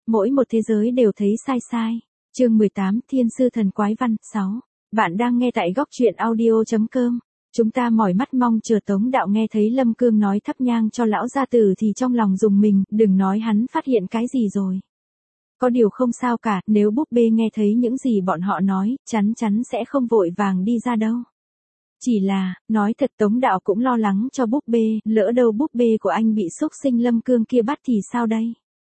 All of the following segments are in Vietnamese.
Mỗi một thế giới đều thấy sai sai. Chương 18 Thiên sư thần quái văn 6. Bạn đang nghe tại góc truyện audio.com. Chúng ta mỏi mắt mong chờ Tống Đạo nghe thấy Lâm Cương nói thắp nhang cho lão gia tử thì trong lòng rùng mình, đừng nói hắn phát hiện cái gì rồi. Có điều không sao cả, nếu búp bê nghe thấy những gì bọn họ nói, chắn sẽ không vội vàng đi ra đâu. Chỉ là, nói thật Tống Đạo cũng lo lắng cho búp bê, lỡ đâu búp bê của anh bị xúc sinh Lâm Cương kia bắt thì sao đây?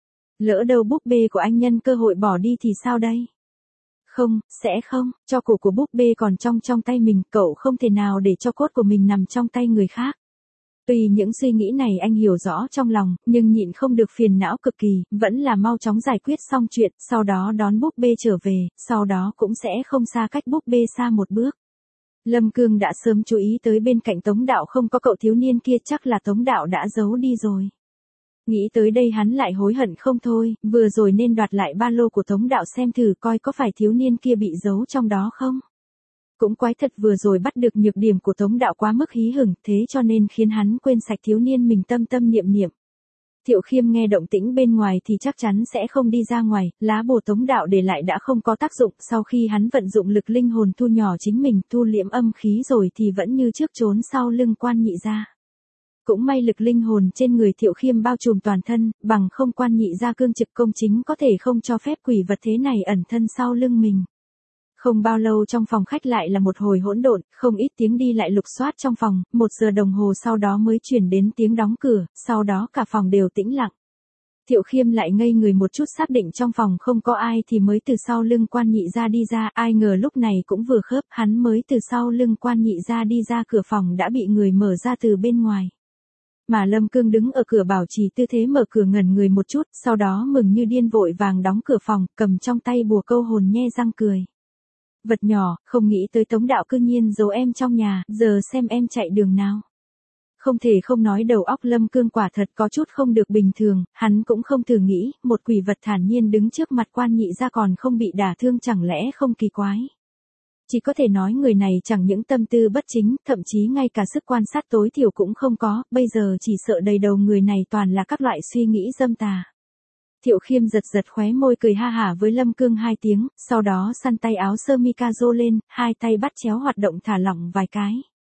Lỡ đâu búp bê của anh nhân cơ hội bỏ đi thì sao đây? Không, sẽ không, cho cổ của búp bê còn trong tay mình, cậu không thể nào để cho cốt của mình nằm trong tay người khác. Tuy những suy nghĩ này anh hiểu rõ trong lòng, nhưng nhịn không được phiền não cực kỳ, vẫn là mau chóng giải quyết xong chuyện, sau đó đón búp bê trở về, sau đó cũng sẽ không xa cách búp bê xa một bước. Lâm Cương đã sớm chú ý tới bên cạnh Tống Đạo không có cậu thiếu niên kia, chắc là Tống Đạo đã giấu đi rồi. Nghĩ tới đây hắn lại hối hận không thôi, vừa rồi nên đoạt lại ba lô của Tống Đạo xem thử coi có phải thiếu niên kia bị giấu trong đó không. Cũng quái thật, vừa rồi bắt được nhược điểm của Tống Đạo quá mức hí hửng, thế cho nên khiến hắn quên sạch thiếu niên mình tâm niệm. Thiệu Khiêm nghe động tĩnh bên ngoài thì chắc chắn sẽ không đi ra ngoài, lá bùa Tống Đạo để lại đã không có tác dụng, sau khi hắn vận dụng lực linh hồn thu nhỏ chính mình, thu liễm âm khí rồi thì vẫn như trước trốn sau lưng Quan Nhị gia. Cũng may lực linh hồn trên người Thiệu Khiêm bao trùm toàn thân, bằng không Quan Nhị gia cương trực công chính có thể không cho phép quỷ vật thế này ẩn thân sau lưng mình. Không bao lâu trong phòng khách lại là một hồi hỗn độn, không ít tiếng đi lại lục soát trong phòng, 1 giờ đồng hồ sau đó mới chuyển đến tiếng đóng cửa, sau đó cả phòng đều tĩnh lặng. Thiệu Khiêm lại ngây người một chút, xác định trong phòng không có ai thì mới từ sau lưng Quan Nhị gia đi ra, ai ngờ lúc này cũng vừa khớp, hắn mới từ sau lưng Quan Nhị gia đi ra, cửa phòng đã bị người mở ra từ bên ngoài. Mà Lâm Cương đứng ở cửa bảo trì tư thế mở cửa, ngẩn người một chút, sau đó mừng như điên vội vàng đóng cửa phòng, cầm trong tay bùa câu hồn nhe răng cười. Vật nhỏ, không nghĩ tới Tống Đạo cư nhiên giấu em trong nhà, giờ xem em chạy đường nào. Không thể không nói đầu óc Lâm Cương quả thật có chút không được bình thường, hắn cũng không thử nghĩ, một quỷ vật thản nhiên đứng trước mặt Quan Nhị gia còn không bị đả thương chẳng lẽ không kỳ quái. Chỉ có thể nói người này chẳng những tâm tư bất chính, thậm chí ngay cả sức quan sát tối thiểu cũng không có, bây giờ chỉ sợ đầy đầu người này toàn là các loại suy nghĩ dâm tà. Thiệu Khiêm giật khóe môi cười ha hả với Lâm Cương 2 tiếng, sau đó săn tay áo sơ mi ca-rô lên, 2 tay bắt chéo hoạt động thả lỏng vài cái.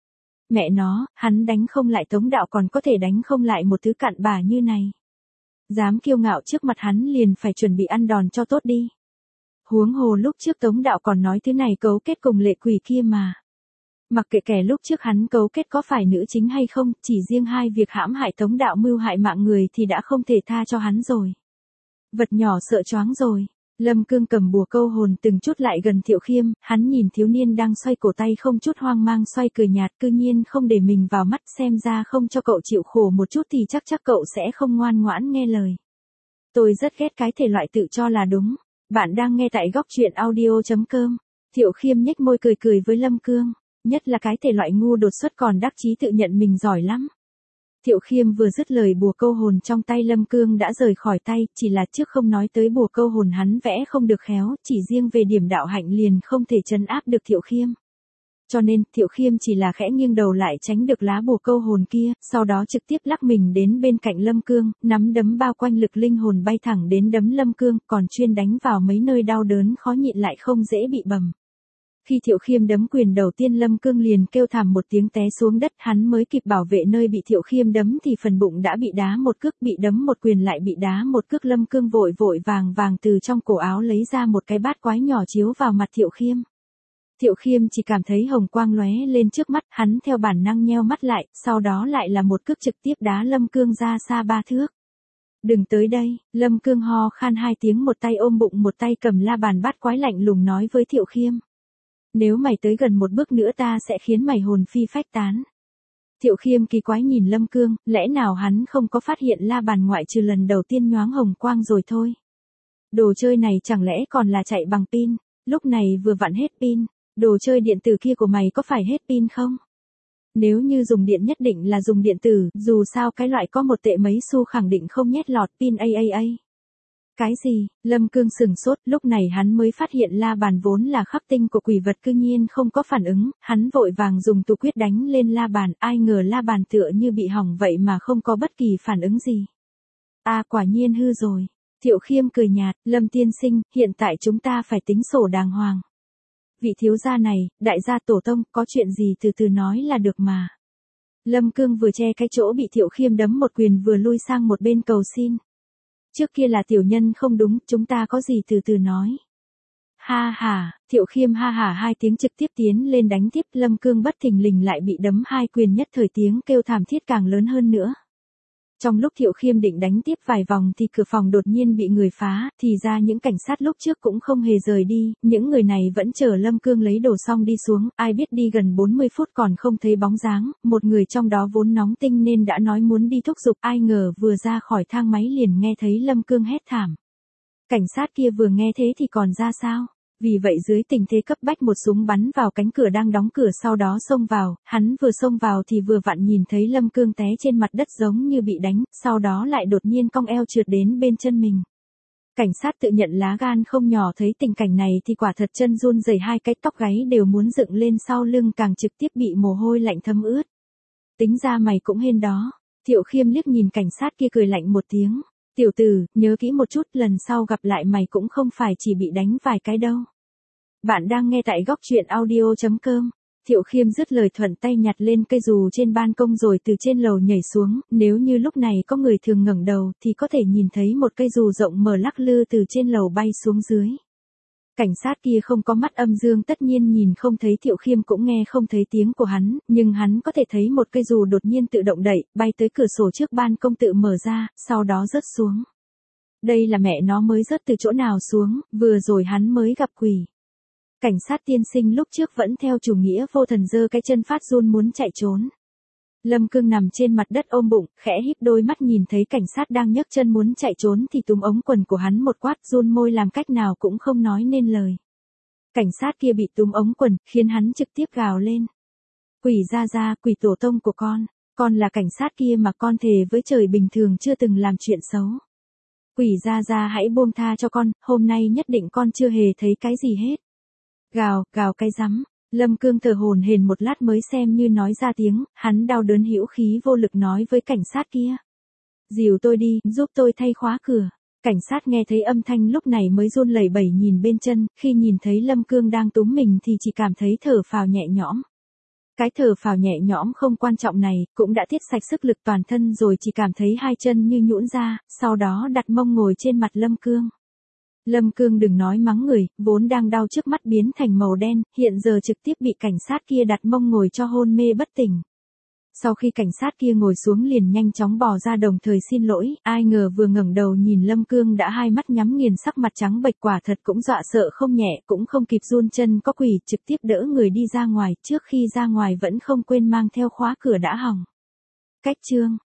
Mẹ nó, hắn đánh không lại Tống Đạo còn có thể đánh không lại một thứ cặn bã như này. Dám kiêu ngạo trước mặt hắn liền phải chuẩn bị ăn đòn cho tốt đi. Huống hồ lúc trước Tống Đạo còn nói thứ này cấu kết cùng lệ quỷ kia mà. Mặc kệ kẻ lúc trước hắn cấu kết có phải nữ chính hay không, chỉ riêng 2 việc hãm hại Tống Đạo mưu hại mạng người thì đã không thể tha cho hắn rồi. Vật nhỏ sợ choáng rồi. Lâm Cương cầm bùa câu hồn từng chút lại gần Thiệu Khiêm, hắn nhìn thiếu niên đang xoay cổ tay không chút hoang mang xoay cười nhạt, cư nhiên không để mình vào mắt, xem ra không cho cậu chịu khổ một chút thì chắc cậu sẽ không ngoan ngoãn nghe lời. Tôi rất ghét cái thể loại tự cho là đúng. Bạn đang nghe tại góc truyện audio.com. Thiệu Khiêm nhếch môi cười với Lâm Cương, nhất là cái thể loại ngu đột xuất còn đắc chí tự nhận mình giỏi lắm. Thiệu Khiêm vừa dứt lời, bùa câu hồn trong tay Lâm Cương đã rời khỏi tay, chỉ là trước không nói tới bùa câu hồn hắn vẽ không được khéo, chỉ riêng về điểm đạo hạnh liền không thể trấn áp được Thiệu Khiêm. Cho nên, Thiệu Khiêm chỉ là khẽ nghiêng đầu lại tránh được lá bùa câu hồn kia, sau đó trực tiếp lắc mình đến bên cạnh Lâm Cương, nắm đấm bao quanh lực linh hồn bay thẳng đến đấm Lâm Cương, còn chuyên đánh vào mấy nơi đau đớn khó nhịn lại không dễ bị bầm. Khi Thiệu Khiêm đấm quyền đầu tiên Lâm Cương liền kêu thảm một tiếng té xuống đất, hắn mới kịp bảo vệ nơi bị Thiệu Khiêm đấm thì phần bụng đã bị đá một cước, bị đấm một quyền lại bị đá một cước. Lâm Cương vội vàng từ trong cổ áo lấy ra một cái bát quái nhỏ chiếu vào mặt Thiệu Khiêm. Thiệu Khiêm chỉ cảm thấy hồng quang lóe lên trước mắt, hắn theo bản năng nheo mắt lại, sau đó lại là một cước trực tiếp đá Lâm Cương ra xa 3 thước. Đừng tới đây, Lâm Cương ho khan 2 tiếng, một tay ôm bụng một tay cầm la bàn bát quái lạnh lùng nói với Thiệu Khiêm. Nếu mày tới gần một bước nữa ta sẽ khiến mày hồn phi phách tán. Thiệu Khiêm kỳ quái nhìn Lâm Cương, lẽ nào hắn không có phát hiện la bàn ngoại trừ lần đầu tiên nhoáng hồng quang rồi thôi. Đồ chơi này chẳng lẽ còn là chạy bằng pin, lúc này vừa vặn hết pin, đồ chơi điện tử kia của mày có phải hết pin không? Nếu như dùng điện nhất định là dùng điện tử, dù sao cái loại có 1 tệ mấy xu khẳng định không nhét lọt pin a. Cái gì? Lâm Cương sừng sốt, lúc này hắn mới phát hiện la bàn vốn là khắc tinh của quỷ vật cư nhiên không có phản ứng, hắn vội vàng dùng tù quyết đánh lên la bàn, ai ngờ la bàn tựa như bị hỏng vậy mà không có bất kỳ phản ứng gì. Quả nhiên hư rồi. Thiệu Khiêm cười nhạt, Lâm tiên sinh, hiện tại chúng ta phải tính sổ đàng hoàng. Vị thiếu gia này, đại gia tổ tông, có chuyện gì từ từ nói là được mà. Lâm Cương vừa che cái chỗ bị Thiệu Khiêm đấm một quyền vừa lui sang một bên cầu xin. Trước kia là tiểu nhân không đúng, chúng ta có gì từ từ nói. Ha ha, Thiệu Khiêm ha ha hai tiếng trực tiếp tiến lên đánh tiếp, Lâm Cương bất thình lình lại bị đấm hai quyền, nhất thời tiếng kêu thảm thiết càng lớn hơn nữa. Trong lúc Thiệu Khiêm định đánh tiếp vài vòng thì cửa phòng đột nhiên bị người phá, thì ra những cảnh sát lúc trước cũng không hề rời đi, những người này vẫn chờ Lâm Cương lấy đồ xong đi xuống, ai biết đi gần 40 phút còn không thấy bóng dáng, một người trong đó vốn nóng tinh nên đã nói muốn đi thúc giục, ai ngờ vừa ra khỏi thang máy liền nghe thấy Lâm Cương hét thảm. Cảnh sát kia vừa nghe thế thì còn ra sao? Vì vậy dưới tình thế cấp bách một súng bắn vào cánh cửa đang đóng cửa, sau đó xông vào, hắn vừa xông vào thì vừa vặn nhìn thấy Lâm Cương té trên mặt đất giống như bị đánh, sau đó lại đột nhiên cong eo trượt đến bên chân mình. Cảnh sát tự nhận lá gan không nhỏ, thấy tình cảnh này thì quả thật chân run rẩy, hai cái tóc gáy đều muốn dựng lên sau lưng, càng trực tiếp bị mồ hôi lạnh thấm ướt. Tính ra mày cũng hên đó. Thiệu Khiêm liếc nhìn cảnh sát kia cười lạnh một tiếng. Tiểu tử, nhớ kỹ một chút, lần sau gặp lại mày cũng không phải chỉ bị đánh vài cái đâu. Bạn đang nghe tại góc truyện audio.com. Thiệu Khiêm dứt lời thuận tay nhặt lên cây dù trên ban công rồi từ trên lầu nhảy xuống, nếu như lúc này có người thường ngẩng đầu thì có thể nhìn thấy một cây dù rộng mở lắc lư từ trên lầu bay xuống dưới. Cảnh sát kia không có mắt âm dương, tất nhiên nhìn không thấy Thiệu Khiêm cũng nghe không thấy tiếng của hắn, nhưng hắn có thể thấy một cây dù đột nhiên tự động đẩy, bay tới cửa sổ trước ban công tự mở ra, sau đó rớt xuống. Đây là mẹ nó mới rớt từ chỗ nào xuống, vừa rồi hắn mới gặp quỷ. Cảnh sát tiên sinh lúc trước vẫn theo chủ nghĩa vô thần, giơ cái chân phát run muốn chạy trốn. Lâm Cương nằm trên mặt đất ôm bụng, khẽ híp đôi mắt, nhìn thấy cảnh sát đang nhấc chân muốn chạy trốn thì túm ống quần của hắn một quát, run môi làm cách nào cũng không nói nên lời. Cảnh sát kia bị túm ống quần, khiến hắn trực tiếp gào lên. Quỷ ra ra, quỷ tổ tông của con là cảnh sát kia mà con thề với trời bình thường chưa từng làm chuyện xấu. Quỷ ra ra hãy buông tha cho con, hôm nay nhất định con chưa hề thấy cái gì hết. Gào cái rắm. Lâm Cương thở hổn hển một lát mới xem như nói ra tiếng, hắn đau đớn hữu khí vô lực nói với cảnh sát kia. Dìu tôi đi, giúp tôi thay khóa cửa. Cảnh sát nghe thấy âm thanh lúc này mới run lẩy bẩy nhìn bên chân, khi nhìn thấy Lâm Cương đang túm mình thì chỉ cảm thấy thở phào nhẹ nhõm. Cái thở phào nhẹ nhõm không quan trọng này, cũng đã tiết sạch sức lực toàn thân rồi, chỉ cảm thấy hai chân như nhũn ra, sau đó đặt mông ngồi trên mặt Lâm Cương. Lâm Cương đừng nói mắng người, vốn đang đau trước mắt biến thành màu đen, hiện giờ trực tiếp bị cảnh sát kia đặt mông ngồi cho hôn mê bất tỉnh. Sau khi cảnh sát kia ngồi xuống liền nhanh chóng bò ra đồng thời xin lỗi, ai ngờ vừa ngẩng đầu nhìn Lâm Cương đã hai mắt nhắm nghiền, sắc mặt trắng bệch, quả thật cũng dọa sợ không nhẹ, cũng không kịp run chân có quỷ, trực tiếp đỡ người đi ra ngoài, trước khi ra ngoài vẫn không quên mang theo khóa cửa đã hỏng. Cách chương